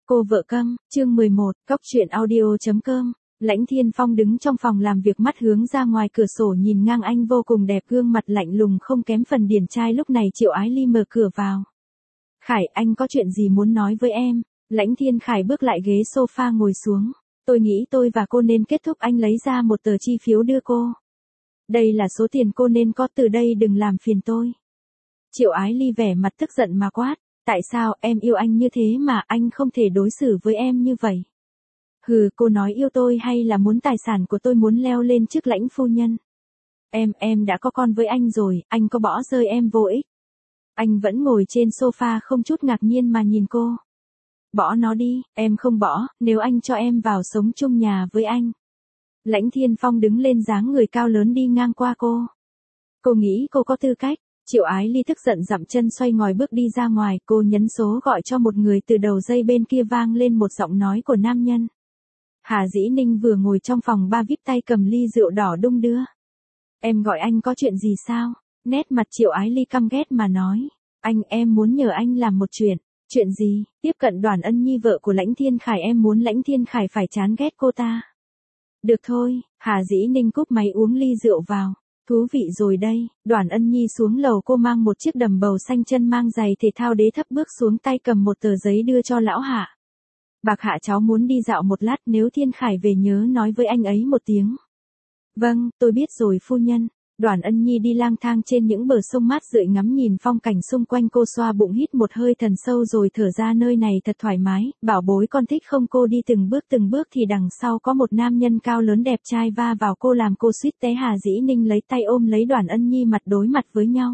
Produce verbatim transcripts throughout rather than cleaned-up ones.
Cô vợ câm, chương mười một, Cóc truyện audio chấm com. Lãnh Thiên Phong đứng trong phòng làm việc, mắt hướng ra ngoài cửa sổ nhìn ngang, anh vô cùng đẹp, gương mặt lạnh lùng không kém phần điển trai. Lúc này Triệu Ái Ly mở cửa vào. Khải, anh có chuyện gì muốn nói với em? Lãnh Thiên Khải bước lại ghế sofa ngồi xuống. Tôi nghĩ tôi và cô nên kết thúc, anh lấy ra một tờ chi phiếu đưa cô. Đây là số tiền cô nên có, từ đây đừng làm phiền tôi. Triệu Ái Ly vẻ mặt tức giận mà quát. Tại sao em yêu anh như thế mà anh không thể đối xử với em như vậy? Hừ, cô nói yêu tôi hay là muốn tài sản của tôi, muốn leo lên chức lãnh phu nhân? Em, em đã có con với anh rồi, anh có bỏ rơi em vô ích. Anh vẫn ngồi trên sofa không chút ngạc nhiên mà nhìn cô. Bỏ nó đi, em không bỏ, nếu anh cho em vào sống chung nhà với anh. Lãnh Thiên Phong đứng lên, dáng người cao lớn đi ngang qua cô. Cô nghĩ cô có tư cách? Triệu Ái Ly tức giận dậm chân xoay ngòi bước đi ra ngoài, cô nhấn số gọi cho một người, từ đầu dây bên kia vang lên một giọng nói của nam nhân. Hà Dĩ Ninh vừa ngồi trong phòng ba vê i pê, tay cầm ly rượu đỏ đung đưa. Em gọi anh có chuyện gì sao? Nét mặt Triệu Ái Ly căm ghét mà nói. Anh, em muốn nhờ anh làm một chuyện. Chuyện gì? Tiếp cận Đoàn Ân Nhi, vợ của Lãnh Thiên Khải, em muốn Lãnh Thiên Khải phải chán ghét cô ta. Được thôi, Hà Dĩ Ninh cúp máy uống ly rượu vào. Thú vị rồi đây. Đoàn Ân Nhi xuống lầu, cô mang một chiếc đầm bầu xanh, chân mang giày thể thao đế thấp, bước xuống, tay cầm một tờ giấy đưa cho lão Hạ. Bạc Hạ, cháu muốn đi dạo một lát, nếu Thiên Khải về nhớ nói với anh ấy một tiếng. Vâng, tôi biết rồi phu nhân. Đoàn Ân Nhi đi lang thang trên những bờ sông mát rượi, ngắm nhìn phong cảnh xung quanh, cô xoa bụng hít một hơi thần sâu rồi thở ra, nơi này thật thoải mái. Bảo bối, con thích không? Cô đi từng bước từng bước thì đằng sau có một nam nhân cao lớn đẹp trai va vào cô, làm cô suýt té. Hà Dĩ Ninh lấy tay ôm lấy Đoàn Ân Nhi, mặt đối mặt với nhau.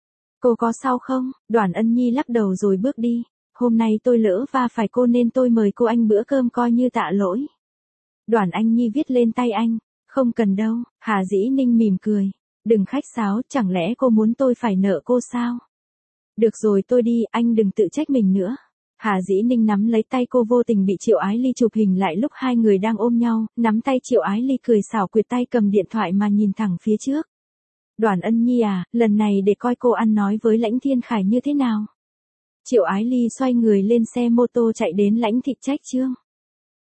Cô có sao không? Đoàn Ân Nhi lắc đầu rồi bước đi. Hôm nay tôi lỡ va phải cô nên tôi mời cô anh bữa cơm coi như tạ lỗi. Đoàn Ân Nhi viết lên tay anh. Không cần đâu. Hà Dĩ Ninh mỉm cười. Đừng khách sáo, chẳng lẽ cô muốn tôi phải nợ cô sao? Được rồi, tôi đi, anh đừng tự trách mình nữa. Hà Dĩ Ninh nắm lấy tay cô, vô tình bị Triệu Ái Ly chụp hình lại lúc hai người đang ôm nhau, nắm tay Triệu Ái Ly cười xảo quyệt, tay cầm điện thoại mà nhìn thẳng phía trước. Đoàn Ân Nhi à, lần này để coi cô ăn nói với Lãnh Thiên Khải như thế nào. Triệu Ái Ly xoay người lên xe mô tô chạy đến Lãnh Thị Trách Trương.